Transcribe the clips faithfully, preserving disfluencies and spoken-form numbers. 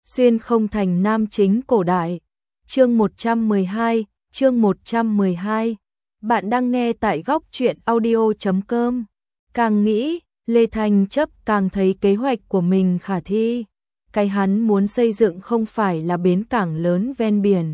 Xuyên không thành nam chính cổ đại. Chương một trăm mười hai, chương một trăm mười hai. Bạn đang nghe tại góc truyện audio chấm com. Càng nghĩ, Lê Thanh Chấp càng thấy kế hoạch của mình khả thi. Cái hắn muốn xây dựng không phải là bến cảng lớn ven biển,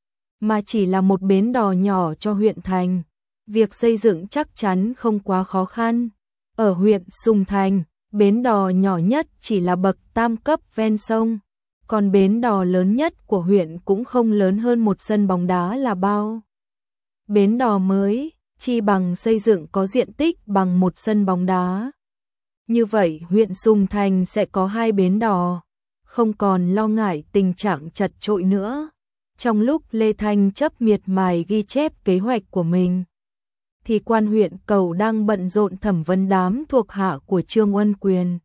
mà chỉ là một bến đò nhỏ cho huyện thành. Việc xây dựng chắc chắn không quá khó khăn. Ở huyện Sùng Thành, bến đò nhỏ nhất chỉ là bậc tam cấp ven sông, còn bến đò lớn nhất của huyện cũng không lớn hơn một sân bóng đá là bao. Bến đò mới, chi bằng xây dựng có diện tích bằng một sân bóng đá. Như vậy huyện Sùng Thành sẽ có hai bến đò, không còn lo ngại tình trạng chật chội nữa. Trong lúc Lê Thanh Chấp miệt mài ghi chép kế hoạch của mình, thì quan huyện Cầu đang bận rộn thẩm vấn đám thuộc hạ của Trương Uân Quyền.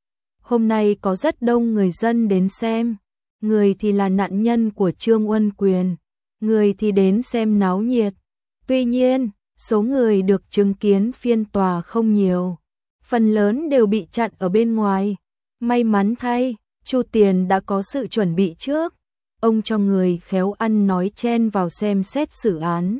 Hôm nay có rất đông người dân đến xem, người thì là nạn nhân của Trương Uân Quyền, người thì đến xem náo nhiệt. Tuy nhiên, số người được chứng kiến phiên tòa không nhiều, phần lớn đều bị chặn ở bên ngoài. May mắn thay, Chu Tiền đã có sự chuẩn bị trước, ông cho người khéo ăn nói chen vào xem xét xử án,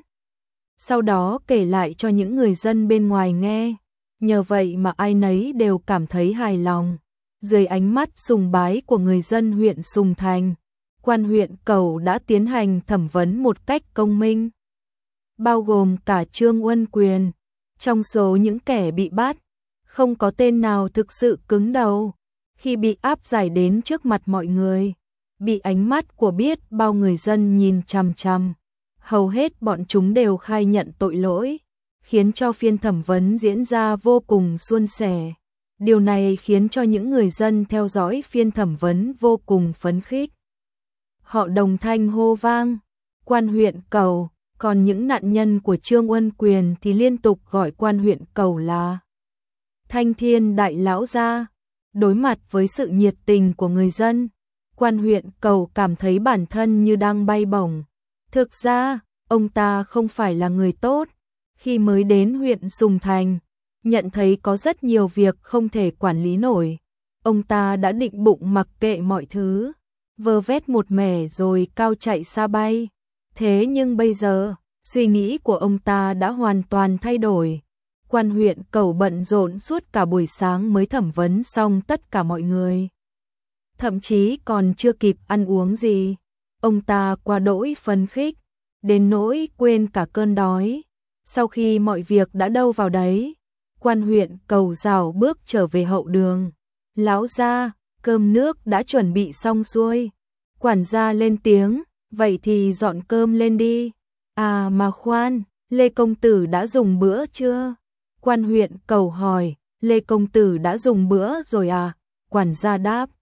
sau đó kể lại cho những người dân bên ngoài nghe. Nhờ vậy mà ai nấy đều cảm thấy hài lòng. Dưới ánh mắt sùng bái của người dân huyện Sùng Thành, quan huyện Cầu đã tiến hành thẩm vấn một cách công minh, bao gồm cả Trương Uân Quyền. Trong số những kẻ bị bắt, không có tên nào thực sự cứng đầu. Khi bị áp giải đến trước mặt mọi người, bị ánh mắt của biết bao người dân nhìn chằm chằm, hầu hết bọn chúng đều khai nhận tội lỗi, khiến cho phiên thẩm vấn diễn ra vô cùng suôn sẻ. Điều này khiến cho những người dân theo dõi phiên thẩm vấn vô cùng phấn khích. Họ đồng thanh hô vang, quan huyện Cầu, còn những nạn nhân của Trương Uân Quyền thì liên tục gọi quan huyện Cầu là Thanh Thiên Đại Lão gia. Đối mặt với sự nhiệt tình của người dân, quan huyện Cầu cảm thấy bản thân như đang bay bổng. Thực ra, ông ta không phải là người tốt. Khi mới đến huyện Sùng Thành, nhận thấy có rất nhiều việc không thể quản lý nổi, ông ta đã định bụng mặc kệ mọi thứ, vơ vét một mẻ rồi cao chạy xa bay. Thế nhưng bây giờ, suy nghĩ của ông ta đã hoàn toàn thay đổi. Quan huyện Cầu bận rộn suốt cả buổi sáng mới thẩm vấn xong tất cả mọi người. Thậm chí còn chưa kịp ăn uống gì, ông ta quá đỗi phấn khích, đến nỗi quên cả cơn đói. Sau khi mọi việc đã đâu vào đấy, quan huyện Cầu rảo bước trở về hậu đường. Lão gia, cơm nước đã chuẩn bị xong xuôi. Quản gia lên tiếng, vậy thì dọn cơm lên đi. À mà khoan, Lê Công Tử đã dùng bữa chưa? Quan huyện Cầu hỏi. Lê Công Tử đã dùng bữa rồi à? Quản gia đáp.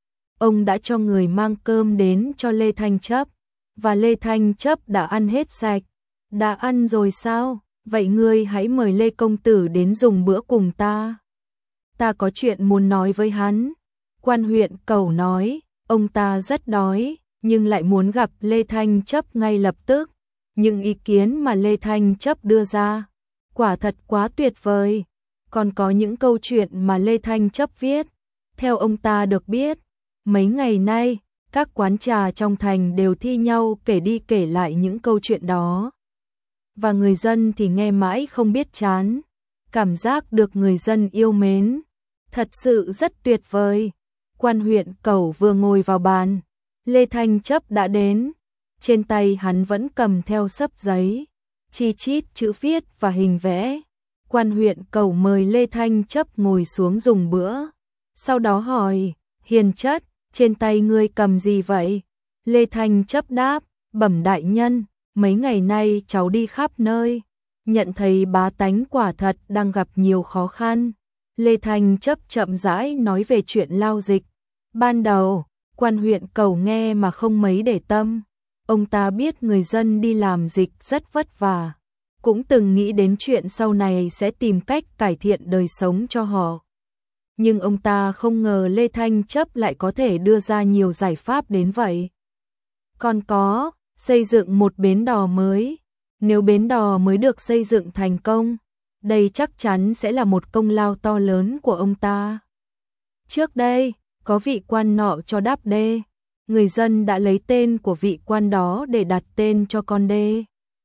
Ông đã cho người mang cơm đến cho Lê Thanh Chấp, và Lê Thanh Chấp đã ăn hết sạch. Đã ăn rồi sao? Vậy ngươi hãy mời Lê Công Tử đến dùng bữa cùng ta. Ta có chuyện muốn nói với hắn. Quan huyện Cầu nói, ông ta rất đói, nhưng lại muốn gặp Lê Thanh Chấp ngay lập tức. Những ý kiến mà Lê Thanh Chấp đưa ra, quả thật quá tuyệt vời. Còn có những câu chuyện mà Lê Thanh Chấp viết. Theo ông ta được biết, mấy ngày nay, các quán trà trong thành đều thi nhau kể đi kể lại những câu chuyện đó. Và người dân thì nghe mãi không biết chán. Cảm giác được người dân yêu mến, thật sự rất tuyệt vời. Quan huyện Cầu vừa ngồi vào bàn, Lê Thanh Chấp đã đến. Trên tay hắn vẫn cầm theo xấp giấy, chi chít chữ viết và hình vẽ. Quan huyện Cầu mời Lê Thanh Chấp ngồi xuống dùng bữa, sau đó hỏi, hiền chất, trên tay ngươi cầm gì vậy? Lê Thanh Chấp đáp, bẩm đại nhân, mấy ngày nay cháu đi khắp nơi, nhận thấy bá tánh quả thật đang gặp nhiều khó khăn. Lê Thanh Chấp chậm rãi nói về chuyện lao dịch. Ban đầu, quan huyện Cầu nghe mà không mấy để tâm. Ông ta biết người dân đi làm dịch rất vất vả, cũng từng nghĩ đến chuyện sau này sẽ tìm cách cải thiện đời sống cho họ. Nhưng ông ta không ngờ Lê Thanh Chấp lại có thể đưa ra nhiều giải pháp đến vậy. Còn có, xây dựng một bến đò mới. Nếu bến đò mới được xây dựng thành công, đây chắc chắn sẽ là một công lao to lớn của ông ta. Trước đây, có vị quan nọ cho đắp đê, người dân đã lấy tên của vị quan đó để đặt tên cho con đê.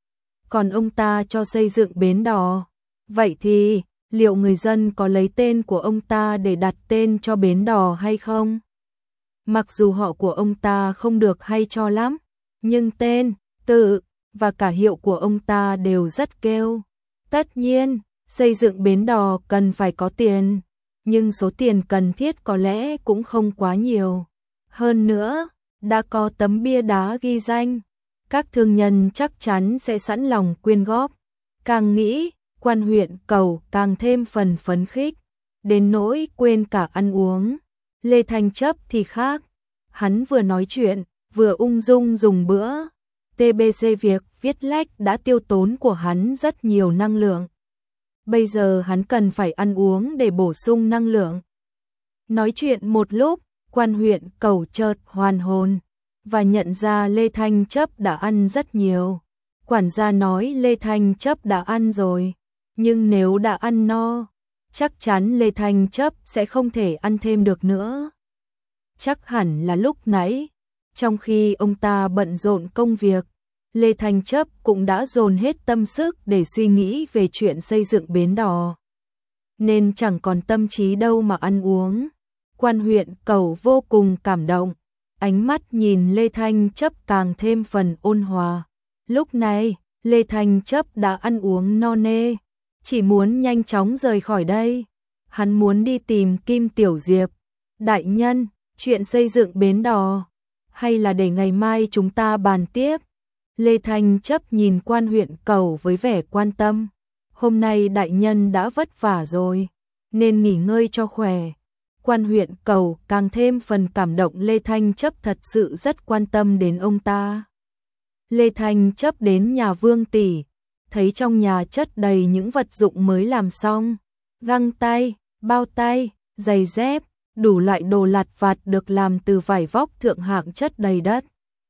Còn ông ta cho xây dựng bến đò. Vậy thì, liệu người dân có lấy tên của ông ta để đặt tên cho bến đò hay không? Mặc dù họ của ông ta không được hay cho lắm, nhưng tên, tự và cả hiệu của ông ta đều rất kêu. Tất nhiên, xây dựng bến đò cần phải có tiền, nhưng số tiền cần thiết có lẽ cũng không quá nhiều. Hơn nữa, đã có tấm bia đá ghi danh, các thương nhân chắc chắn sẽ sẵn lòng quyên góp. Càng nghĩ, quan huyện Cầu càng thêm phần phấn khích, đến nỗi quên cả ăn uống. Lê Thanh Chấp thì khác, hắn vừa nói chuyện, vừa ung dung dùng bữa. tê bê xê việc viết lách đã tiêu tốn của hắn rất nhiều năng lượng. Bây giờ hắn cần phải ăn uống để bổ sung năng lượng. Nói chuyện một lúc, quan huyện Cầu chợt hoàn hồn và nhận ra Lê Thanh Chấp đã ăn rất nhiều. Quản gia nói Lê Thanh Chấp đã ăn rồi, nhưng nếu đã ăn no, chắc chắn Lê Thanh Chấp sẽ không thể ăn thêm được nữa. Chắc hẳn là lúc nãy, trong khi ông ta bận rộn công việc, Lê Thanh Chấp cũng đã dồn hết tâm sức để suy nghĩ về chuyện xây dựng bến đò, nên chẳng còn tâm trí đâu mà ăn uống. Quan huyện Cầu vô cùng cảm động, ánh mắt nhìn Lê Thanh Chấp càng thêm phần ôn hòa. Lúc này, Lê Thanh Chấp đã ăn uống no nê, chỉ muốn nhanh chóng rời khỏi đây. Hắn muốn đi tìm Kim Tiểu Diệp. Đại nhân, chuyện xây dựng bến đò, hay là để ngày mai chúng ta bàn tiếp? Lê Thanh Chấp nhìn quan huyện Cầu với vẻ quan tâm. Hôm nay đại nhân đã vất vả rồi, nên nghỉ ngơi cho khỏe. Quan huyện Cầu càng thêm phần cảm động, Lê Thanh Chấp thật sự rất quan tâm đến ông ta. Lê Thanh Chấp đến nhà Vương tỷ, thấy trong nhà chất đầy những vật dụng mới làm xong, găng tay, bao tay, giày dép, đủ loại đồ lặt vặt được làm từ vải vóc thượng hạng chất đầy đất.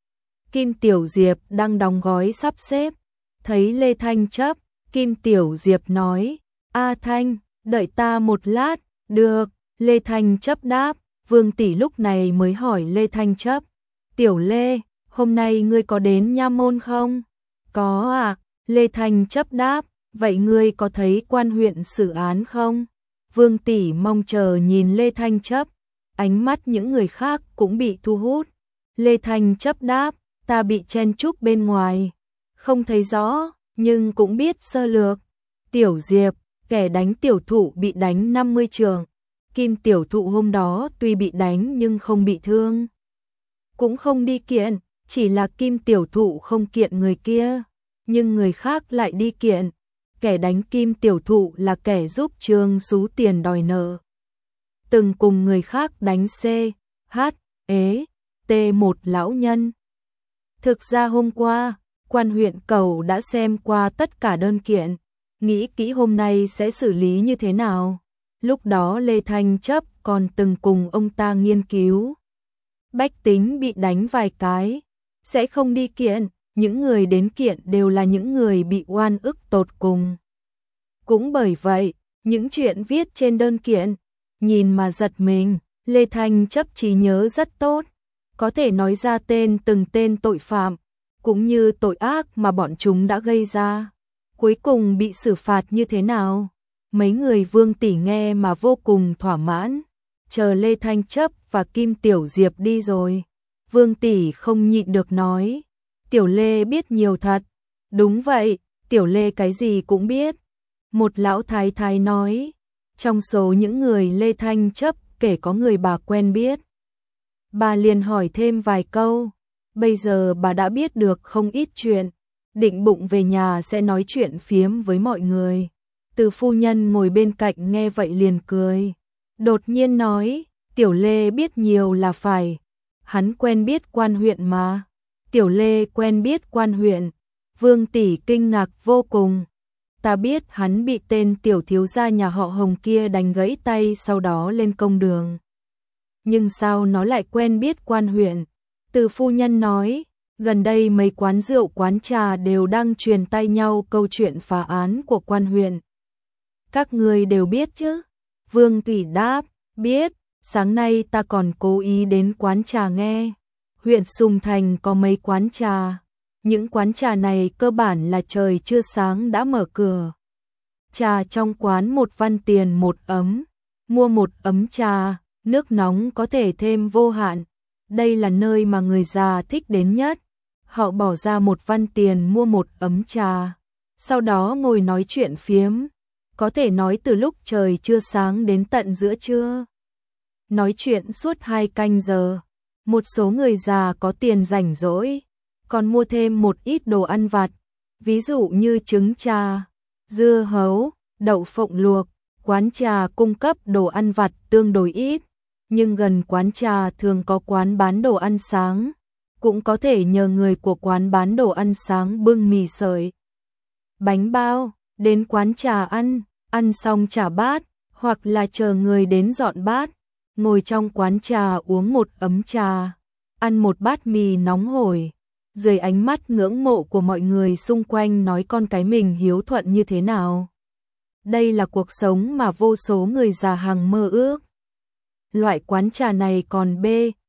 Kim Tiểu Diệp đang đóng gói sắp xếp, thấy Lê Thanh Chấp, Kim Tiểu Diệp nói, A Thanh, đợi ta một lát. Được, Lê Thanh Chấp đáp. Vương tỷ lúc này mới hỏi Lê Thanh Chấp, Tiểu Lê, hôm nay ngươi có đến nha môn không? Có à, Lê Thanh Chấp đáp. Vậy ngươi có thấy quan huyện xử án không? Vương tỷ mong chờ nhìn Lê Thanh Chấp, ánh mắt những người khác cũng bị thu hút. Lê Thanh Chấp đáp, ta bị chen chúc bên ngoài, không thấy rõ, nhưng cũng biết sơ lược. Tiểu Diệp, kẻ đánh tiểu thụ bị đánh năm mươi trường. Kim tiểu thụ hôm đó tuy bị đánh nhưng không bị thương, cũng không đi kiện, chỉ là Kim tiểu thụ không kiện người kia, nhưng người khác lại đi kiện. Kẻ đánh Kim tiểu thụ là kẻ giúp Trương Sú tiền đòi nợ, từng cùng người khác đánh C, H, ế, T một lão nhân. Thực ra hôm qua, quan huyện Cầu đã xem qua tất cả đơn kiện, nghĩ kỹ hôm nay sẽ xử lý như thế nào. Lúc đó Lê Thanh Chấp còn từng cùng ông ta nghiên cứu. Bách tính bị đánh vài cái, sẽ không đi kiện, những người đến kiện đều là những người bị oan ức tột cùng. Cũng bởi vậy, những chuyện viết trên đơn kiện, nhìn mà giật mình, Lê Thanh Chấp trí nhớ rất tốt, có thể nói ra tên từng tên tội phạm, cũng như tội ác mà bọn chúng đã gây ra. Cuối cùng bị xử phạt như thế nào? Mấy người Vương tỷ nghe mà vô cùng thỏa mãn. Chờ Lê Thanh Chấp và Kim Tiểu Diệp đi rồi, Vương tỷ không nhịn được nói, Tiểu Lê biết nhiều thật. Đúng vậy, Tiểu Lê cái gì cũng biết. Một lão thái thái nói, trong số những người Lê Thanh Chấp kể có người bà quen biết. Bà liền hỏi thêm vài câu, bây giờ bà đã biết được không ít chuyện, định bụng về nhà sẽ nói chuyện phiếm với mọi người. Từ phu nhân ngồi bên cạnh nghe vậy liền cười, đột nhiên nói, Tiểu Lê biết nhiều là phải, hắn quen biết quan huyện mà. Tiểu Lê quen biết quan huyện? Vương tỷ kinh ngạc vô cùng. Ta biết hắn bị tên tiểu thiếu gia nhà họ Hồng kia đánh gãy tay sau đó lên công đường. Nhưng sao nó lại quen biết quan huyện? Từ phu nhân nói, gần đây mấy quán rượu quán trà đều đang truyền tay nhau câu chuyện phá án của quan huyện. Các người đều biết chứ? Vương tỷ đáp, biết, sáng nay ta còn cố ý đến quán trà nghe. huyện Sùng Thành có mấy quán trà. Những quán trà này cơ bản là trời chưa sáng đã mở cửa. Trà trong quán một văn tiền một ấm. Mua một ấm trà, nước nóng có thể thêm vô hạn. Đây là nơi mà người già thích đến nhất. Họ bỏ ra một văn tiền mua một ấm trà. Sau đó ngồi nói chuyện phiếm. Có thể nói từ lúc trời chưa sáng đến tận giữa trưa. Nói chuyện suốt hai canh giờ. Một số người già có tiền rảnh rỗi, còn mua thêm một ít đồ ăn vặt, ví dụ như trứng trà, dưa hấu, đậu phộng luộc. Quán trà cung cấp đồ ăn vặt tương đối ít, nhưng gần quán trà thường có quán bán đồ ăn sáng, cũng có thể nhờ người của quán bán đồ ăn sáng bưng mì sợi, bánh bao, đến quán trà ăn, ăn xong trả bát, hoặc là chờ người đến dọn bát, ngồi trong quán trà uống một ấm trà, ăn một bát mì nóng hổi, dưới ánh mắt ngưỡng mộ của mọi người xung quanh nói con cái mình hiếu thuận như thế nào. Đây là cuộc sống mà vô số người già hằng mơ ước. Loại quán trà này còn B,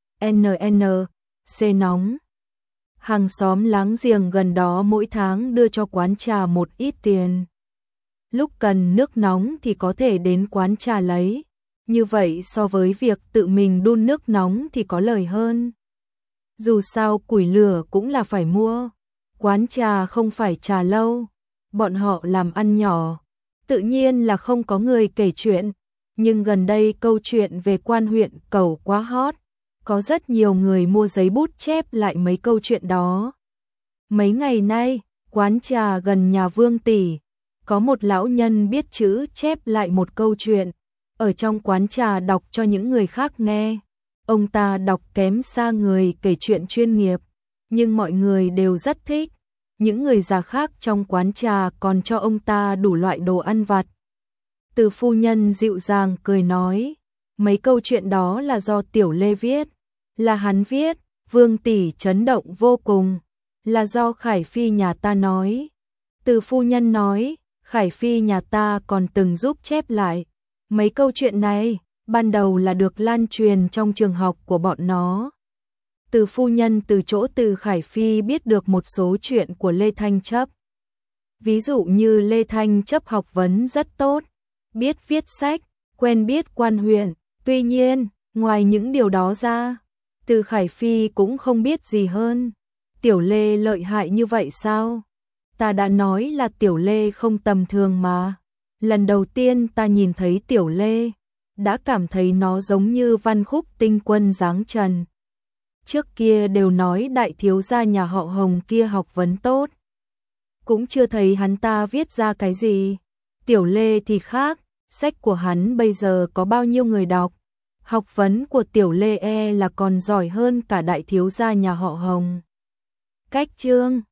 N N, C nóng. Hàng xóm láng giềng gần đó mỗi tháng đưa cho quán trà một ít tiền. Lúc cần nước nóng thì có thể đến quán trà lấy. Như vậy so với việc tự mình đun nước nóng thì có lời hơn. Dù sao củi lửa cũng là phải mua. Quán trà không phải trà lâu. Bọn họ làm ăn nhỏ. Tự nhiên là không có người kể chuyện. Nhưng gần đây câu chuyện về quan huyện Cẩu quá hot. Có rất nhiều người mua giấy bút chép lại mấy câu chuyện đó. Mấy ngày nay, quán trà gần nhà Vương Tỷ, có một lão nhân biết chữ chép lại một câu chuyện. Ở trong quán trà đọc cho những người khác nghe. Ông ta đọc kém xa người kể chuyện chuyên nghiệp, nhưng mọi người đều rất thích. Những người già khác trong quán trà còn cho ông ta đủ loại đồ ăn vặt. Từ phu nhân dịu dàng cười nói, mấy câu chuyện đó là do Tiểu Lê viết, là hắn viết. Vương Tỷ chấn động vô cùng, là do Khải Phi nhà ta nói. Từ phu nhân nói, Khải Phi nhà ta còn từng giúp chép lại. Mấy câu chuyện này, ban đầu là được lan truyền trong trường học của bọn nó. Từ phu nhân từ chỗ Từ Khải Phi biết được một số chuyện của Lê Thanh Chấp. Ví dụ như Lê Thanh Chấp học vấn rất tốt, biết viết sách, quen biết quan huyện. Tuy nhiên, ngoài những điều đó ra, Từ Khải Phi cũng không biết gì hơn. Tiểu Lê lợi hại như vậy sao? Ta đã nói là Tiểu Lê không tầm thường mà. Lần đầu tiên ta nhìn thấy Tiểu Lê, đã cảm thấy nó giống như văn khúc tinh quân dáng trần. Trước kia đều nói đại thiếu gia nhà họ Hồng kia học vấn tốt. Cũng chưa thấy hắn ta viết ra cái gì. Tiểu Lê thì khác, sách của hắn bây giờ có bao nhiêu người đọc. Học vấn của Tiểu Lê e là còn giỏi hơn cả đại thiếu gia nhà họ Hồng. Cách chương